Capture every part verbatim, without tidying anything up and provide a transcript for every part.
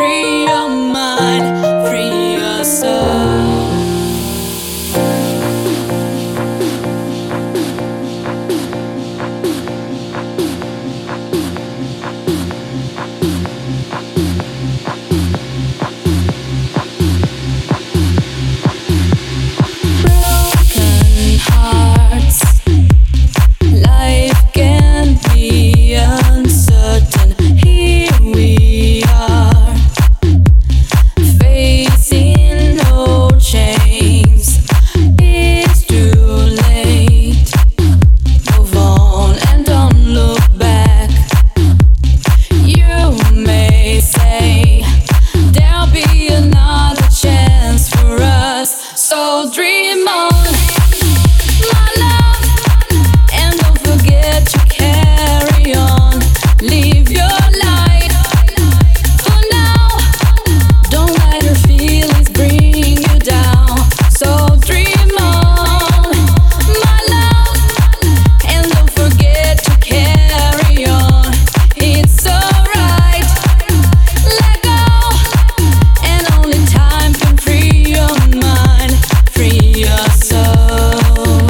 free your mind, free your soul. Broken hearts, life can be uncertain. Here we are, facing no chains. It's too late. Move on and don't look back. You may say there'll be another chance for us, so dream on, my love, and don't forget to carry on. Live your life for now. Don't let your feelings bring you down. So dream on, my love, and don't forget to carry on. It's alright, let go, and only time can free your mind, free your soul.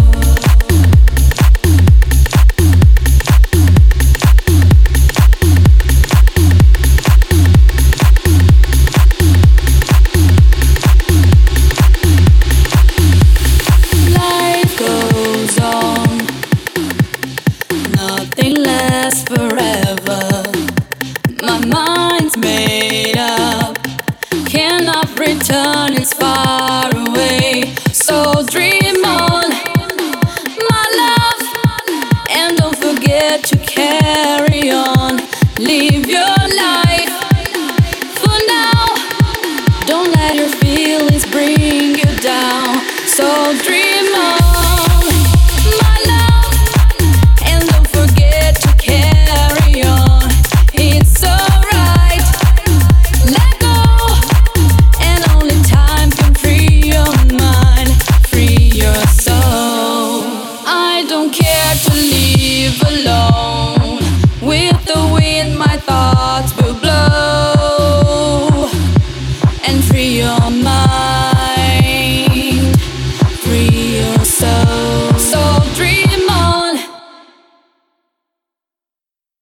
Life goes on, nothing lasts forever. My mind's made up, cannot return, it's far away. So dream on, my love, and don't forget to carry on. Live your life for now. Don't let your feelings bring you down. So dream